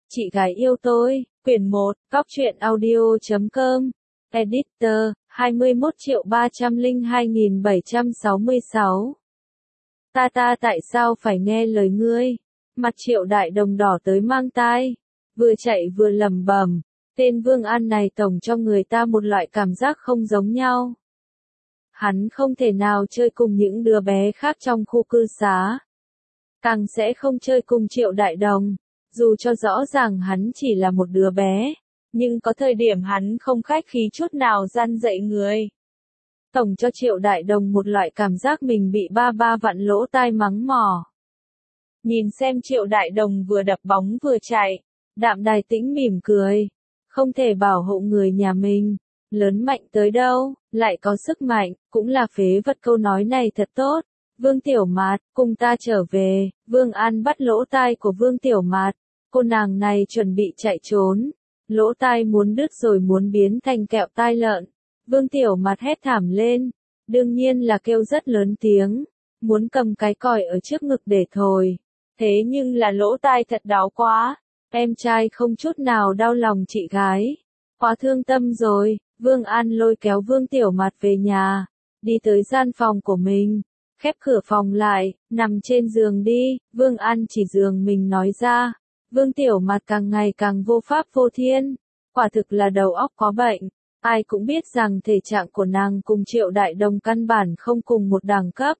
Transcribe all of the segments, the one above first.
Chị gái yêu tôi, quyển 1, Cóc truyện audio.com, editor, 21.302.766. Ta tại sao phải nghe lời ngươi? Mặt Triệu Đại Đồng đỏ tới mang tai, vừa chạy vừa lẩm bẩm, tên Vương An này tổng cho người ta một loại cảm giác không giống nhau. Hắn không thể nào chơi cùng những đứa bé khác trong khu cư xá. Càng sẽ không chơi cùng Triệu Đại Đồng, dù cho rõ ràng hắn chỉ là một đứa bé, nhưng có thời điểm hắn không khách khí chút nào gian dạy người. Tổng cho Triệu Đại Đồng một loại cảm giác mình bị ba vặn lỗ tai mắng mỏ. Nhìn xem Triệu Đại Đồng vừa đập bóng vừa chạy, Đạm Đài Tĩnh mỉm cười, không thể bảo hộ người nhà mình, lớn mạnh tới đâu, lại có sức mạnh, cũng là phế vật. Câu nói này thật tốt. Vương Tiểu Mạt, cùng ta trở về. Vương An bắt lỗ tai của Vương Tiểu Mạt, cô nàng này chuẩn bị chạy trốn, lỗ tai muốn đứt rồi muốn biến thành kẹo tai lợn. Vương Tiểu Mạt hét thảm lên, đương nhiên là kêu rất lớn tiếng, muốn cầm cái còi ở trước ngực để thổi, thế nhưng là lỗ tai thật đau quá. Em trai không chút nào đau lòng chị gái, quá thương tâm rồi. Vương An lôi kéo Vương Tiểu Mạt về nhà, đi tới gian phòng của mình, khép cửa phòng lại, nằm trên giường đi. Vương An chỉ giường mình nói ra. Vương Tiểu Mạt càng ngày càng vô pháp vô thiên, quả thực là đầu óc có bệnh. Ai cũng biết rằng thể trạng của nàng cùng Triệu Đại Đồng căn bản không cùng một đẳng cấp.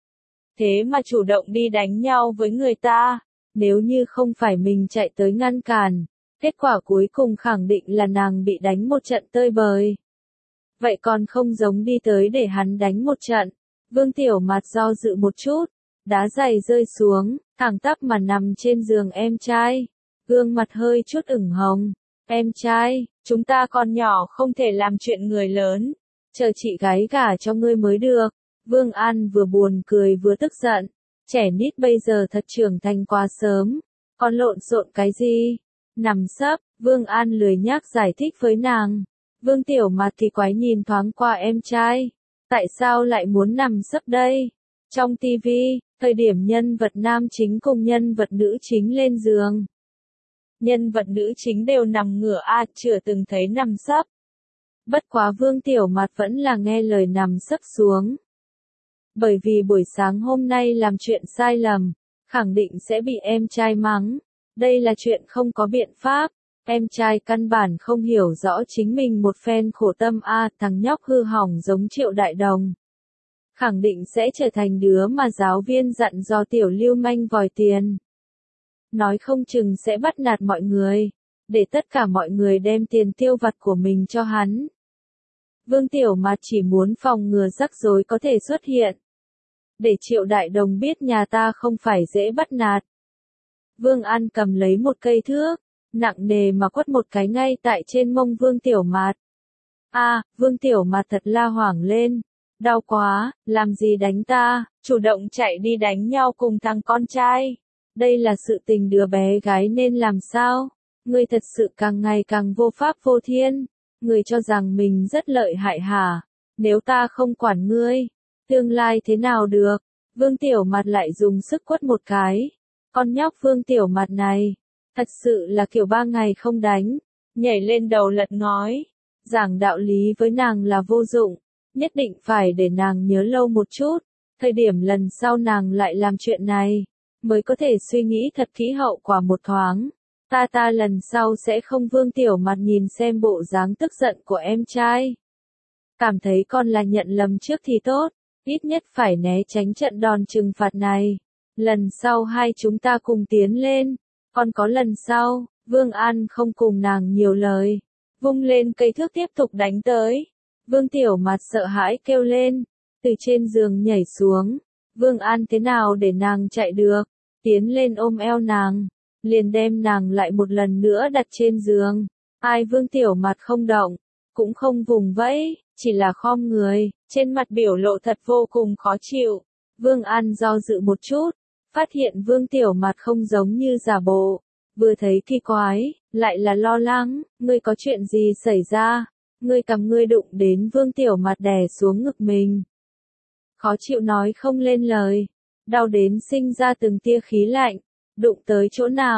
Thế mà chủ động đi đánh nhau với người ta, nếu như không phải mình chạy tới ngăn cản, kết quả cuối cùng khẳng định là nàng bị đánh một trận tơi bời. Vậy còn không giống đi tới để hắn đánh một trận. Vương Tiểu Mạt do dự một chút, đá giày rơi xuống, thẳng tắp mà nằm trên giường em trai, gương mặt hơi chút ửng hồng. Em trai, chúng ta còn nhỏ không thể làm chuyện người lớn, chờ chị gái gả cho ngươi mới được. Vương An vừa buồn cười vừa tức giận, trẻ nít bây giờ thật trưởng thành quá sớm, còn lộn xộn cái gì? Nằm sấp, Vương An lười nhác giải thích với nàng. Vương Tiểu Mạt thì quái nhìn thoáng qua em trai, tại sao lại muốn nằm sấp đây? Trong TV, thời điểm nhân vật nam chính cùng nhân vật nữ chính lên giường, nhân vật nữ chính đều nằm ngửa chưa từng thấy nằm sấp. Bất quá Vương Tiểu Mạt vẫn là nghe lời nằm sấp xuống. Bởi vì buổi sáng hôm nay làm chuyện sai lầm, khẳng định sẽ bị em trai mắng. Đây là chuyện không có biện pháp. Em trai căn bản không hiểu rõ chính mình một phen khổ tâm thằng nhóc hư hỏng giống Triệu Đại Đồng, khẳng định sẽ trở thành đứa mà giáo viên dặn dò tiểu lưu manh vòi tiền. Nói không chừng sẽ bắt nạt mọi người, để tất cả mọi người đem tiền tiêu vặt của mình cho hắn. Vương Tiểu Mạt chỉ muốn phòng ngừa rắc rối có thể xuất hiện, để Triệu Đại Đồng biết nhà ta không phải dễ bắt nạt. Vương An cầm lấy một cây thước, nặng nề mà quất một cái ngay tại trên mông Vương Tiểu Mạt. Vương Tiểu Mạt thật la hoảng lên. Đau quá, làm gì đánh ta, chủ động chạy đi đánh nhau cùng thằng con trai. Đây là sự tình đứa bé gái nên làm sao? Ngươi thật sự càng ngày càng vô pháp vô thiên. Ngươi cho rằng mình rất lợi hại hả? Nếu ta không quản ngươi, tương lai thế nào được? Vương Tiểu Mạt lại dùng sức quất một cái. Con nhóc Vương Tiểu Mạt này, thật sự là kiểu 3 ngày không đánh, nhảy lên đầu lật ngói. Giảng đạo lý với nàng là vô dụng, nhất định phải để nàng nhớ lâu một chút. Thời điểm lần sau nàng lại làm chuyện này, mới có thể suy nghĩ thật kỹ hậu quả một thoáng. Ta lần sau sẽ không. Vương Tiểu Mạt nhìn xem bộ dáng tức giận của em trai, cảm thấy con là nhận lầm trước thì tốt, ít nhất phải né tránh trận đòn trừng phạt này. Lần sau hai chúng ta cùng tiến lên, còn có lần sau. Vương An không cùng nàng nhiều lời, vung lên cây thước tiếp tục đánh tới. Vương Tiểu Mạt sợ hãi kêu lên, từ trên giường nhảy xuống. Vương An thế nào để nàng chạy được, tiến lên ôm eo nàng, liền đem nàng lại một lần nữa đặt trên giường. Vương Tiểu Mạt không động, cũng không vùng vẫy, chỉ là khom người, trên mặt biểu lộ thật vô cùng khó chịu. Vương An do dự một chút, phát hiện Vương Tiểu Mạt không giống như giả bộ, vừa thấy kỳ quái, lại là lo lắng. Ngươi có chuyện gì xảy ra? Ngươi cầm ngươi đụng đến. Vương Tiểu Mạt đè xuống ngực mình, khó chịu nói không lên lời, đau đến sinh ra từng tia khí lạnh. Đụng tới chỗ nào?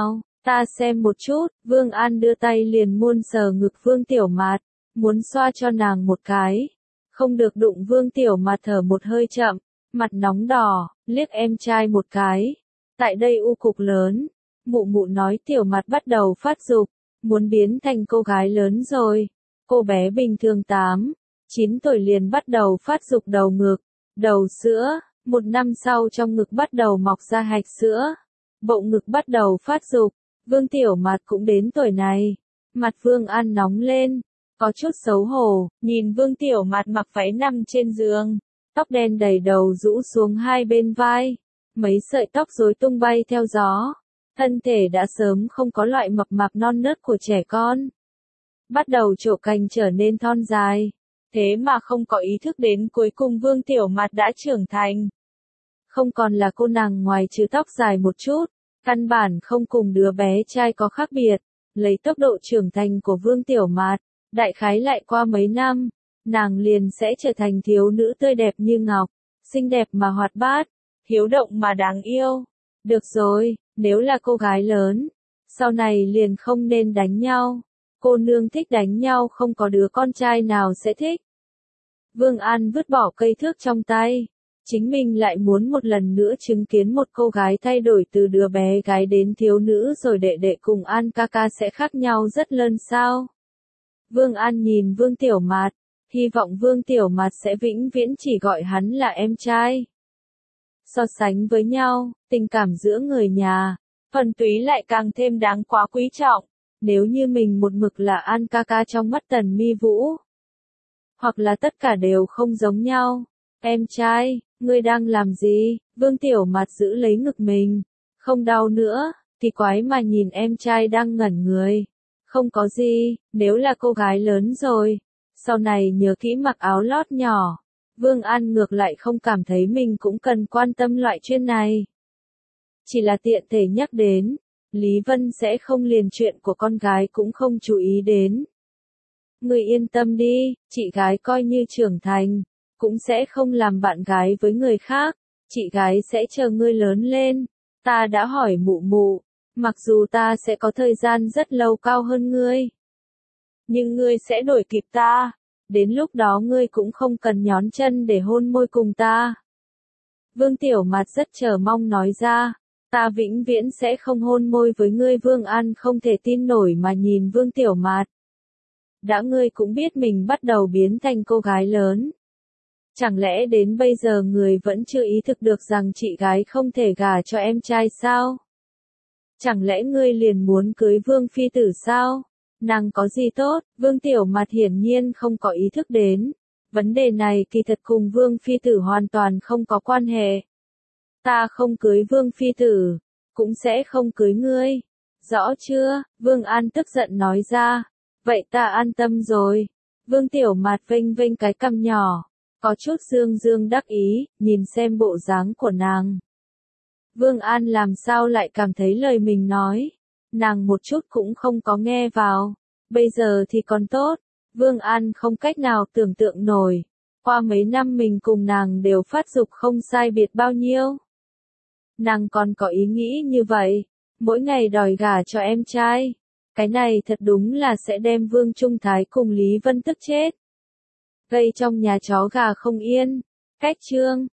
Ta xem một chút, Vương An đưa tay liền muôn sờ ngực Vương Tiểu Mạt, muốn xoa cho nàng một cái. Không được đụng. Vương Tiểu Mạt thở một hơi chậm, mặt nóng đỏ, liếc em trai một cái. Tại đây u cục lớn, mụ mụ nói Tiểu Mạt bắt đầu phát dục, muốn biến thành cô gái lớn rồi. Cô bé bình thường 8, 9 tuổi liền bắt đầu phát dục đầu ngực, đầu sữa, 1 năm sau trong ngực bắt đầu mọc ra hạch sữa, bụng ngực bắt đầu phát dục. Vương Tiểu Mạt cũng đến tuổi này. Mặt Vương An nóng lên, có chút xấu hổ, nhìn Vương Tiểu Mạt mặc váy nằm trên giường, tóc đen đầy đầu rũ xuống hai bên vai, mấy sợi tóc rối tung bay theo gió, thân thể đã sớm không có loại mập mạp non nớt của trẻ con. Bắt đầu trổ cành trở nên thon dài, thế mà không có ý thức đến cuối cùng Vương Tiểu Mạt đã trưởng thành. Không còn là cô nàng ngoài trừ tóc dài một chút, căn bản không cùng đứa bé trai có khác biệt. Lấy tốc độ trưởng thành của Vương Tiểu Mạt, đại khái lại qua mấy năm, nàng liền sẽ trở thành thiếu nữ tươi đẹp như ngọc, xinh đẹp mà hoạt bát, hiếu động mà đáng yêu. Được rồi, nếu là cô gái lớn, sau này liền không nên đánh nhau. Cô nương thích đánh nhau, không có đứa con trai nào sẽ thích. Vương An vứt bỏ cây thước trong tay. Chính mình lại muốn một lần nữa chứng kiến một cô gái thay đổi từ đứa bé gái đến thiếu nữ, rồi đệ đệ cùng An ca ca sẽ khác nhau rất lớn sao? Vương An nhìn Vương Tiểu Mạt, hy vọng Vương Tiểu Mạt sẽ vĩnh viễn chỉ gọi hắn là em trai. So sánh với nhau, tình cảm giữa người nhà, thuần túy lại càng thêm đáng quá quý trọng. Nếu như mình một mực là An ca ca trong mắt Tần Mi Vũ, hoặc là tất cả đều không giống nhau. Em trai, ngươi đang làm gì? Vương Tiểu Mạt giữ lấy ngực mình, không đau nữa, thì quái mà nhìn em trai đang ngẩn người. Không có gì, nếu là cô gái lớn rồi, sau này nhớ kỹ mặc áo lót nhỏ. Vương An ngược lại không cảm thấy mình cũng cần quan tâm loại chuyện này. Chỉ là tiện thể nhắc đến, Lý Vân sẽ không liền chuyện của con gái cũng không chú ý đến. Ngươi yên tâm đi, chị gái coi như trưởng thành, cũng sẽ không làm bạn gái với người khác, chị gái sẽ chờ ngươi lớn lên. Ta đã hỏi mụ mụ, mặc dù ta sẽ có thời gian rất lâu cao hơn ngươi, nhưng ngươi sẽ đuổi kịp ta, đến lúc đó ngươi cũng không cần nhón chân để hôn môi cùng ta. Vương Tiểu Mạt rất chờ mong nói ra, ta vĩnh viễn sẽ không hôn môi với ngươi. Vương An không thể tin nổi mà nhìn Vương Tiểu Mạt. Đã ngươi cũng biết mình bắt đầu biến thành cô gái lớn. Chẳng lẽ đến bây giờ người vẫn chưa ý thức được rằng chị gái không thể gả cho em trai sao? Chẳng lẽ ngươi liền muốn cưới Vương Phi Tử sao? Nàng có gì tốt? Vương Tiểu Mạt hiển nhiên không có ý thức đến. Vấn đề này kỳ thật cùng Vương Phi Tử hoàn toàn không có quan hệ. Ta không cưới Vương Phi Tử, cũng sẽ không cưới ngươi. Rõ chưa? Vương An tức giận nói ra. Vậy ta an tâm rồi. Vương Tiểu Mạt vênh vênh cái cằm nhỏ, có chút dương dương đắc ý, nhìn xem bộ dáng của nàng. Vương An làm sao lại cảm thấy lời mình nói, nàng một chút cũng không có nghe vào. Bây giờ thì còn tốt, Vương An không cách nào tưởng tượng nổi. Qua mấy năm mình cùng nàng đều phát dục không sai biệt bao nhiêu. Nàng còn có ý nghĩ như vậy, mỗi ngày đòi gả cho em trai. Cái này thật đúng là sẽ đem Vương Trung Thái cùng Lý Vân tức chết. Gây trong nhà chó gà không yên. Cách chương